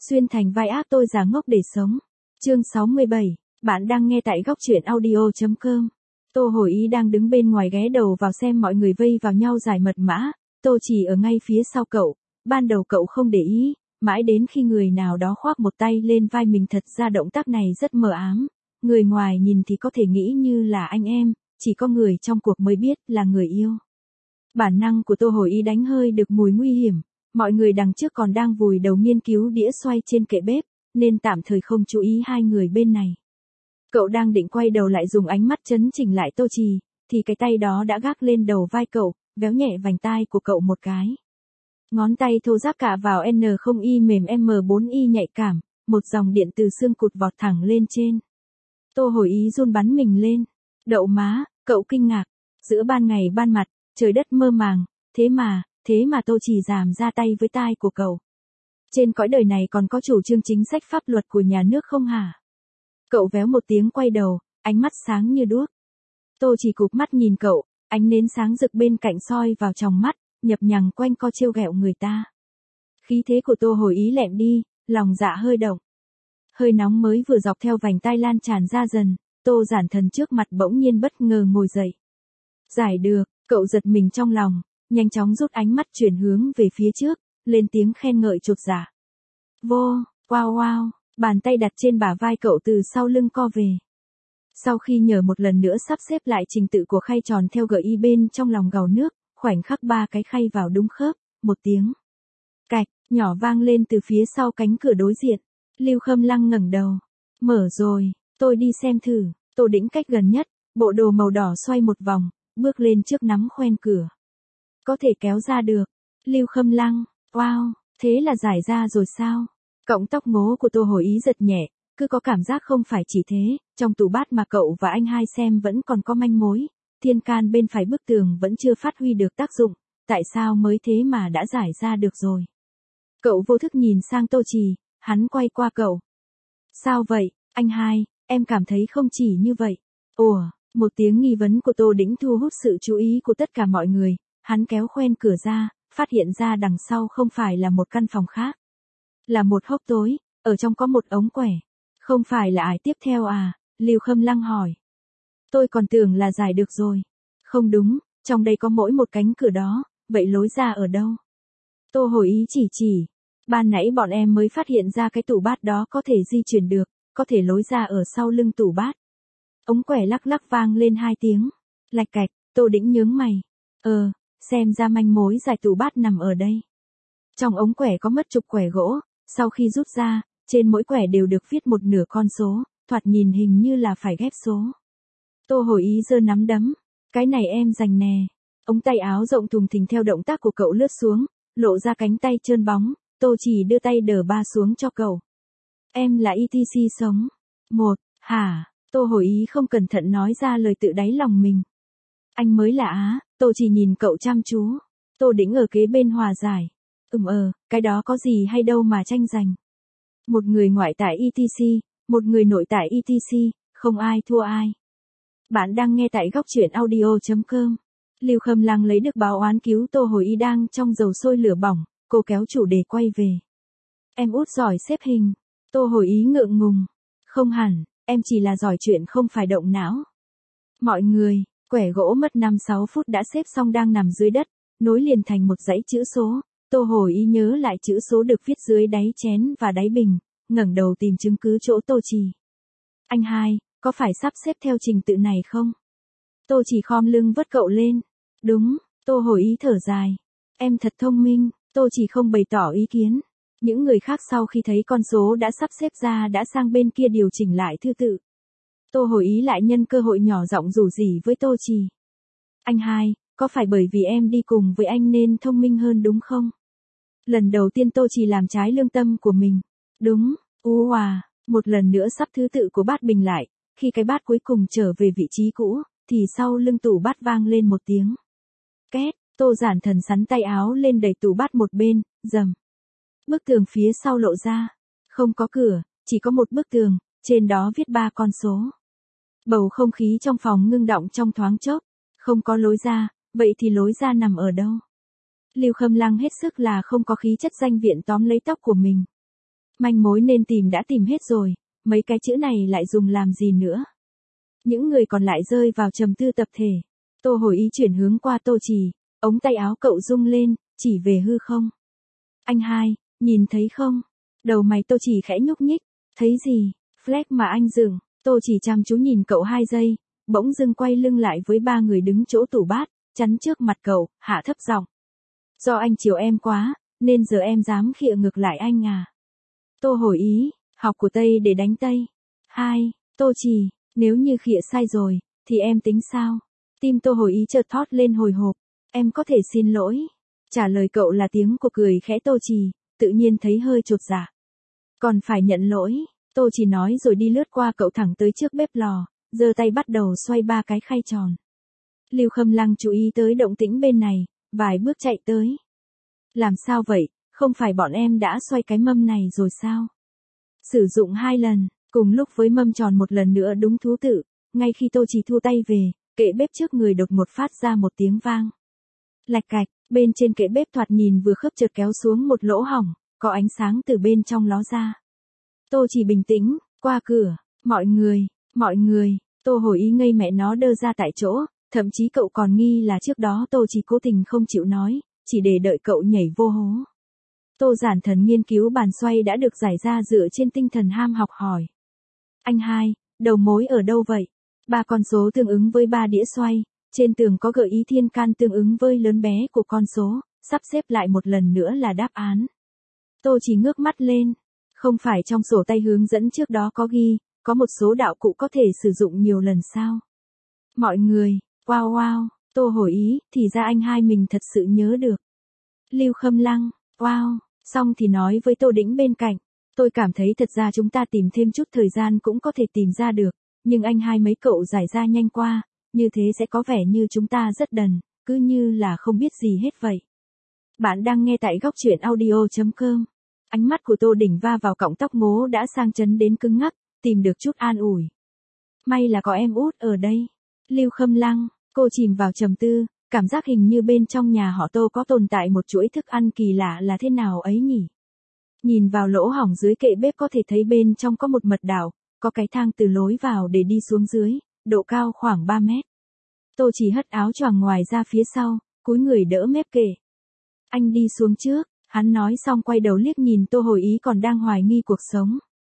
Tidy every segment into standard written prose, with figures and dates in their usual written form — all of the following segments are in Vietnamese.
Xuyên thành vai ác tôi giả ngốc để sống. Chương 67, bạn đang nghe tại góc truyện audio.com. Tô Hồi Ý đang đứng bên ngoài ghé đầu vào xem mọi người vây vào nhau giải mật mã, Tô Chỉ ở ngay phía sau cậu, ban đầu cậu không để ý, mãi đến khi người nào đó khoác một tay lên vai mình, thật ra động tác này rất mờ ám, người ngoài nhìn thì có thể nghĩ như là anh em, chỉ có người trong cuộc mới biết là người yêu. Bản năng của Tô Hồi Ý đánh hơi được mùi nguy hiểm, mọi người đằng trước còn đang vùi đầu nghiên cứu đĩa xoay trên kệ bếp, nên tạm thời không chú ý hai người bên này. Cậu đang định quay đầu lại dùng ánh mắt chấn chỉnh lại Tô Trì, thì cái tay đó đã gác lên đầu vai cậu, véo nhẹ vành tai của cậu một cái. Ngón tay thô ráp cạ vào N0Y mềm M4Y nhạy cảm, một dòng điện từ xương cụt vọt thẳng lên trên. Tô Hồi Ý run bắn mình lên. Đậu má, cậu kinh ngạc. Giữa ban ngày ban mặt, trời đất mơ màng, thế mà Tô Trì dám ra tay với tai của cậu. Trên cõi đời này còn có chủ trương chính sách pháp luật của nhà nước không hả? Cậu véo một tiếng quay đầu, ánh mắt sáng như đuốc. Tô Trì cụp mắt nhìn cậu, ánh nến sáng rực bên cạnh soi vào tròng mắt, nhập nhằng quanh co trêu ghẹo người ta. Khí thế của Tô Hồi Ý lẹm đi, lòng dạ hơi động. Hơi nóng mới vừa dọc theo vành tai lan tràn ra dần, Tô Giản Thần trước mặt bỗng nhiên bất ngờ ngồi dậy. Giải được, cậu giật mình trong lòng, nhanh chóng rút ánh mắt chuyển hướng về phía trước, lên tiếng khen ngợi chột dạ. Wow, bàn tay đặt trên bả vai cậu từ sau lưng co về. Sau khi nhờ một lần nữa sắp xếp lại trình tự của khay tròn theo gợi ý bên trong lòng gào nước, khoảnh khắc ba cái khay vào đúng khớp, một tiếng cạch nhỏ vang lên từ phía sau cánh cửa đối diện. Lưu Khâm Lăng ngẩng đầu. Mở rồi, tôi đi xem thử. Tô Đĩnh cách gần nhất, bộ đồ màu đỏ xoay một vòng, bước lên trước nắm khoen cửa. Có thể kéo ra được. Lưu Khâm Lăng, wow, thế là giải ra rồi sao? Cọng tóc ngố của Tô Hồi Ý giật nhẹ, cứ có cảm giác không phải chỉ thế, trong tủ bát mà cậu và anh hai xem vẫn còn có manh mối, thiên can bên phải bức tường vẫn chưa phát huy được tác dụng, tại sao mới thế mà đã giải ra được rồi? Cậu vô thức nhìn sang Tô Trì, hắn quay qua cậu. Sao vậy, anh hai, em cảm thấy không chỉ như vậy. Ủa, một tiếng nghi vấn của Tô Đĩnh thu hút sự chú ý của tất cả mọi người, hắn kéo khoen cửa ra, phát hiện ra đằng sau không phải là một căn phòng khác. Là một hốc tối, ở trong có một ống quẻ. Không phải là ải tiếp theo à? Lưu Khâm Lăng hỏi. Tôi còn tưởng là giải được rồi. Không đúng, trong đây có mỗi một cánh cửa đó, vậy lối ra ở đâu? Tô Hồi Ý chỉ. Ban nãy bọn em mới phát hiện ra cái tủ bát đó có thể di chuyển được, có thể lối ra ở sau lưng tủ bát. Ống quẻ lắc lắc vang lên 2 tiếng. Lạch cạch, Tô Đĩnh nhướng mày. Xem ra manh mối giải tủ bát nằm ở đây. Trong ống quẻ có mất chục quẻ gỗ, sau khi rút ra, trên mỗi quẻ đều được viết một nửa con số, thoạt nhìn hình như là phải ghép số. Tô Hồi Ý giơ nắm đấm. Cái này em giành nè. Ống tay áo rộng thùng thình theo động tác của cậu lướt xuống, lộ ra cánh tay trơn bóng. Tô Chỉ đưa tay đờ ba xuống cho cậu. Em là ETC sống. Hả? Tô Hồi Ý không cẩn thận nói ra lời tự đáy lòng mình. Anh mới là á. Tô Chỉ nhìn cậu chăm chú. Tô Đĩnh ở kế bên hòa giải. Cái đó có gì hay đâu mà tranh giành. Một người ngoại tại ETC, một người nội tại ETC, không ai thua ai. Bạn đang nghe tại góc truyện audio.com. Lưu Khâm Lăng lấy được báo oán cứu Tô Hồi Ý đang trong dầu sôi lửa bỏng, cô kéo chủ đề quay về. Em út giỏi xếp hình. Tô Hồi Ý ngượng ngùng. Không hẳn, em chỉ là giỏi chuyện không phải động não. Mọi người, quẻ gỗ mất 5-6 phút đã xếp xong đang nằm dưới đất, nối liền thành một dãy chữ số. Tô Hồi Ý nhớ lại chữ số được viết dưới đáy chén và đáy bình, ngẩng đầu tìm chứng cứ chỗ Tô Trì. Anh hai, có phải sắp xếp theo trình tự này không? Tô Trì khom lưng vớt cậu lên. Đúng, Tô Hồi Ý thở dài. Em thật thông minh. Tô Trì không bày tỏ ý kiến. Những người khác sau khi thấy con số đã sắp xếp ra đã sang bên kia điều chỉnh lại thứ tự. Tô Hồi Ý lại nhân cơ hội nhỏ giọng rủ rỉ với Tô Trì. Anh hai, có phải bởi vì em đi cùng với anh nên thông minh hơn đúng không? Lần đầu tiên Tô Trì làm trái lương tâm của mình. Đúng, một lần nữa sắp thứ tự của bát bình lại, khi cái bát cuối cùng trở về vị trí cũ, thì sau lưng tủ bát vang lên một tiếng. Két, Tô Giản Thần sắn tay áo lên đẩy tủ bát một bên, rầm. Bức tường phía sau lộ ra. Không có cửa, chỉ có một bức tường, trên đó viết 3 con số. Bầu không khí trong phòng ngưng đọng trong thoáng chốc. Không có lối ra, vậy thì lối ra nằm ở đâu? Lưu Khâm Lăng hết sức là không có khí chất danh viện tóm lấy tóc của mình. Manh mối nên tìm đã tìm hết rồi, mấy cái chữ này lại dùng làm gì nữa? Những người còn lại rơi vào trầm tư tập thể. Tô Hồi Ý chuyển hướng qua Tô Trì, ống tay áo cậu rung lên, chỉ về hư không. Anh hai, nhìn thấy không? Đầu mày Tô Trì khẽ nhúc nhích, thấy gì? Flag mà anh dựng. Tô Trì chăm chú nhìn cậu 2 giây, bỗng dưng quay lưng lại với 3 người đứng chỗ tủ bát, chắn trước mặt cậu, hạ thấp giọng. Do anh chiều em quá, nên giờ em dám khịa ngược lại anh à. Tô Hồi Ý, học của Tây để đánh Tây. 2. Tô Trì, nếu như khịa sai rồi, thì em tính sao? Tim Tô Hồi Ý chợt thót lên hồi hộp. Em có thể xin lỗi. Trả lời cậu là tiếng của cười khẽ Tô Trì, tự nhiên thấy hơi chột dạ. Còn phải nhận lỗi, Tô Trì nói rồi đi lướt qua cậu thẳng tới trước bếp lò, giơ tay bắt đầu xoay 3 cái khay tròn. Lưu Khâm Lăng chú ý tới động tĩnh bên này, vài bước chạy tới. Làm sao vậy, không phải bọn em đã xoay cái mâm này rồi sao? Sử dụng 2 lần, cùng lúc với mâm tròn một lần nữa đúng thú tự, ngay khi Tô Trì thu tay về, kệ bếp trước người đột ngột phát ra một tiếng vang. Lạch cạch, bên trên kệ bếp thoạt nhìn vừa khớp chợt kéo xuống một lỗ hổng, có ánh sáng từ bên trong ló ra. Tô Trì bình tĩnh, qua cửa, mọi người, Tô Hồi Ý ngây mẹ nó đơ ra tại chỗ, thậm chí cậu còn nghi là trước đó Tô Trì cố tình không chịu nói, chỉ để đợi cậu nhảy vô hố. Tô Giản Thần nghiên cứu bàn xoay đã được giải ra dựa trên tinh thần ham học hỏi. Anh hai, đầu mối ở đâu vậy? 3 con số tương ứng với 3 đĩa xoay, trên tường có gợi ý thiên can tương ứng với lớn bé của con số, sắp xếp lại một lần nữa là đáp án. Tô Trì ngước mắt lên, không phải trong sổ tay hướng dẫn trước đó có ghi, có một số đạo cụ có thể sử dụng nhiều lần sao? Mọi người, wow, Tô Hồi Ý, thì ra anh hai mình thật sự nhớ được. Lưu Khâm Lăng, wow, xong thì nói với Tô Đĩnh bên cạnh, tôi cảm thấy thật ra chúng ta tìm thêm chút thời gian cũng có thể tìm ra được, nhưng anh hai mấy cậu giải ra nhanh qua, như thế sẽ có vẻ như chúng ta rất đần, cứ như là không biết gì hết vậy. Bạn đang nghe tại góc truyện audio.com. Ánh mắt của Tô Đỉnh va vào cọng tóc ngố đã sang chấn đến cứng ngắc, tìm được chút an ủi. May là có em út ở đây. Lưu Khâm Lăng, cô chìm vào trầm tư, cảm giác hình như bên trong nhà họ Tô có tồn tại một chuỗi thức ăn kỳ lạ là thế nào ấy nhỉ? Nhìn vào lỗ hổng dưới kệ bếp có thể thấy bên trong có một mật đảo, có cái thang từ lối vào để đi xuống dưới, độ cao khoảng 3 mét. Tô chỉ hất áo choàng ngoài ra phía sau, cúi người đỡ mép kệ. Anh đi xuống trước, hắn nói xong quay đầu liếc nhìn Tô Hồi Ý còn đang hoài nghi cuộc sống.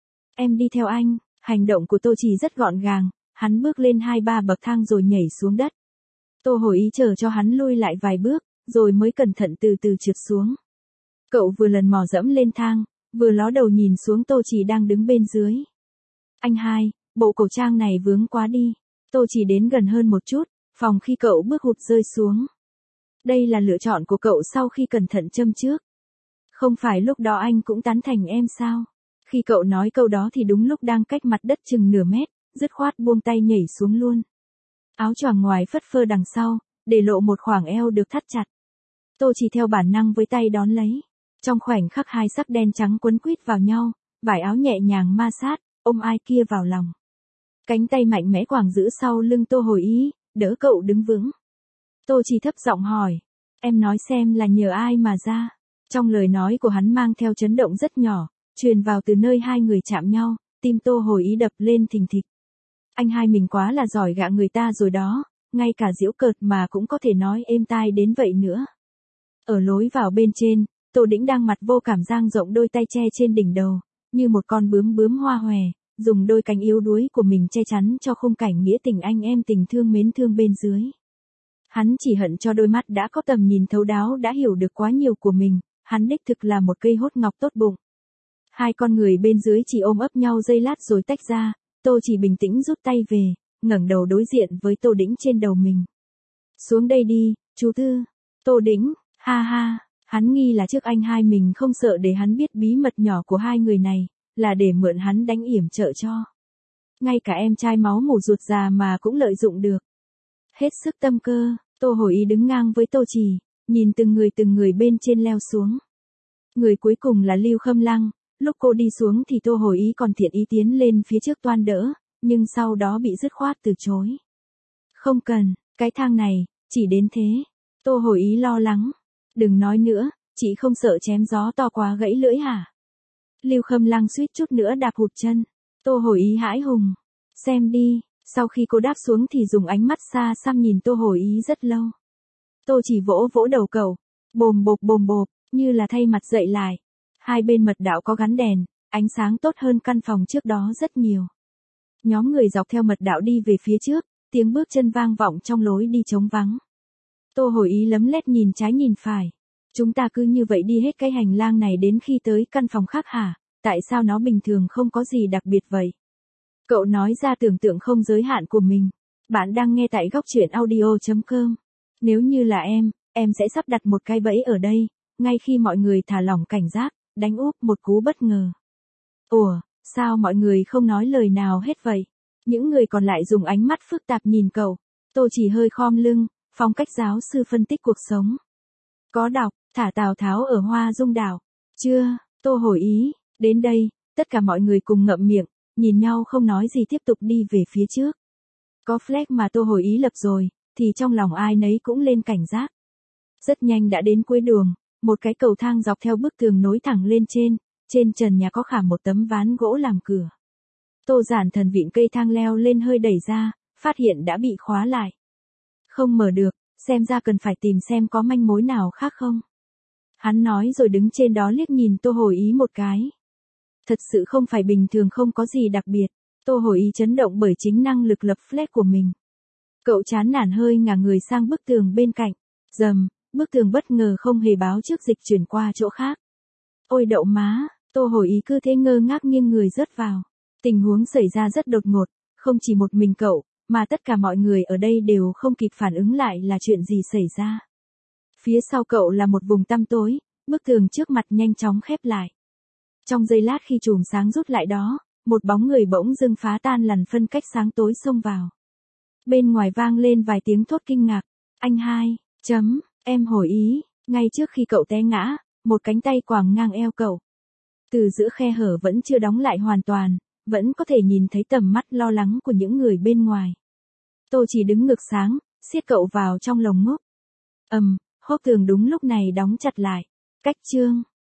Em đi theo anh, hành động của Tô Chỉ rất gọn gàng, hắn bước lên 2-3 bậc thang rồi nhảy xuống đất. Tô Hồi Ý chờ cho hắn lui lại vài bước, rồi mới cẩn thận từ từ trượt xuống. Cậu vừa lần mò dẫm lên thang, vừa ló đầu nhìn xuống Tô Chỉ đang đứng bên dưới. Anh hai, bộ cổ trang này vướng quá đi. Tô Chỉ đến gần hơn một chút, phòng khi cậu bước hụt rơi xuống. Đây là lựa chọn của cậu sau khi cẩn thận châm trước. Không phải lúc đó anh cũng tán thành em sao? Khi cậu nói câu đó thì đúng lúc đang cách mặt đất chừng nửa mét, dứt khoát buông tay nhảy xuống luôn. Áo choàng ngoài phất phơ đằng sau, để lộ một khoảng eo được thắt chặt. Tô Chỉ theo bản năng với tay đón lấy. Trong khoảnh khắc hai sắc đen trắng quấn quýt vào nhau, vải áo nhẹ nhàng ma sát, ôm ai kia vào lòng. Cánh tay mạnh mẽ quàng giữ sau lưng Tô Hồi Ý, đỡ cậu đứng vững. Tô Chỉ thấp giọng hỏi, em nói xem là nhờ ai mà ra. Trong lời nói của hắn mang theo chấn động rất nhỏ, truyền vào từ nơi hai người chạm nhau, tim Tô Hồi Ý đập lên thình thịch. Anh hai mình quá là giỏi gạ người ta rồi đó, ngay cả giễu cợt mà cũng có thể nói êm tai đến vậy nữa. Ở lối vào bên trên, Tô Đĩnh đang mặt vô cảm dang rộng đôi tay che trên đỉnh đầu, như một con bướm hoa hòe, dùng đôi cánh yếu đuối của mình che chắn cho khung cảnh nghĩa tình anh em tình thương mến thương bên dưới. Hắn chỉ hận cho đôi mắt đã có tầm nhìn thấu đáo đã hiểu được quá nhiều của mình, hắn đích thực là một cây hốt ngọc tốt bụng. Hai con người bên dưới chỉ ôm ấp nhau giây lát rồi tách ra, Tô Chỉ bình tĩnh rút tay về, ngẩng đầu đối diện với Tô Đĩnh trên đầu mình. Xuống đây đi, chú Tư. Tô Đĩnh, ha ha, hắn nghi là trước anh hai mình không sợ để hắn biết bí mật nhỏ của hai người này, là để mượn hắn đánh yểm trợ cho. Ngay cả em trai máu mủ ruột già mà cũng lợi dụng được. Hết sức tâm cơ, Tô Hồi Ý đứng ngang với Tô Chỉ, nhìn từng người bên trên leo xuống. Người cuối cùng là Lưu Khâm Lăng, lúc cô đi xuống thì Tô Hồi Ý còn thiện ý tiến lên phía trước toan đỡ, nhưng sau đó bị dứt khoát từ chối. Không cần, cái thang này, chỉ đến thế. Tô Hồi Ý lo lắng. Đừng nói nữa, chị không sợ chém gió to quá gãy lưỡi hả? Lưu Khâm Lăng suýt chút nữa đạp hụt chân. Tô Hồi Ý hãi hùng. Xem đi, sau khi cô đáp xuống thì dùng ánh mắt xa xăm nhìn Tô Hồi Ý rất lâu. Tô chỉ vỗ vỗ đầu cậu, bồm bộp, như là thay mặt dậy lại. Hai bên mật đạo có gắn đèn, ánh sáng tốt hơn căn phòng trước đó rất nhiều. Nhóm người dọc theo mật đạo đi về phía trước, tiếng bước chân vang vọng trong lối đi trống vắng. Tô Hồi Ý lấm lét nhìn trái nhìn phải. Chúng ta cứ như vậy đi hết cái hành lang này đến khi tới căn phòng khác hả? Tại sao nó bình thường không có gì đặc biệt vậy? Cậu nói ra tưởng tượng không giới hạn của mình. Bạn đang nghe tại góc truyện audio.com. Nếu như là em sẽ sắp đặt một cái bẫy ở đây, ngay khi mọi người thả lỏng cảnh giác, đánh úp một cú bất ngờ. Ủa, sao mọi người không nói lời nào hết vậy? Những người còn lại dùng ánh mắt phức tạp nhìn cậu. Tô chỉ hơi khom lưng, phong cách giáo sư phân tích cuộc sống. Có đọc, thả Tào Tháo ở Hoa Dung Đảo. Chưa, Tô Hồi Ý, đến đây, tất cả mọi người cùng ngậm miệng, nhìn nhau không nói gì tiếp tục đi về phía trước. Có flag mà Tô Hồi Ý lập rồi, thì trong lòng ai nấy cũng lên cảnh giác. Rất nhanh đã đến cuối đường, một cái cầu thang dọc theo bức tường nối thẳng lên trên trần nhà có khảm một tấm ván gỗ làm cửa. Tô Giản Thần vịn cây thang leo lên hơi đẩy ra, phát hiện đã bị khóa lại. Không mở được, xem ra cần phải tìm xem có manh mối nào khác không. Hắn nói rồi đứng trên đó liếc nhìn Tô Hồi Ý một cái. Thật sự không phải bình thường, không có gì đặc biệt. Tô Hồi Ý chấn động bởi chính năng lực lập flag của mình. Cậu chán nản hơi ngả người sang bức tường bên cạnh. Rầm, bức tường bất ngờ không hề báo trước dịch chuyển qua chỗ khác. Ôi đậu má, Tô Hồi Ý cứ thế ngơ ngác nghiêng người rớt vào. Tình huống xảy ra rất đột ngột, không chỉ một mình cậu, mà tất cả mọi người ở đây đều không kịp phản ứng lại là chuyện gì xảy ra. Phía sau cậu là một vùng tăm tối, bức tường trước mặt nhanh chóng khép lại. Trong giây lát khi chùm sáng rút lại đó, một bóng người bỗng dưng phá tan lằn phân cách sáng tối xông vào. Bên ngoài vang lên vài tiếng thốt kinh ngạc. Anh hai, em Hồi Ý, ngay trước khi cậu té ngã, một cánh tay quàng ngang eo cậu. Từ giữa khe hở vẫn chưa đóng lại hoàn toàn, vẫn có thể nhìn thấy tầm mắt lo lắng của những người bên ngoài. Tô chỉ đứng ngực sáng, siết cậu vào trong lồng ngực. Hốc tường đúng lúc này đóng chặt lại. Cách chương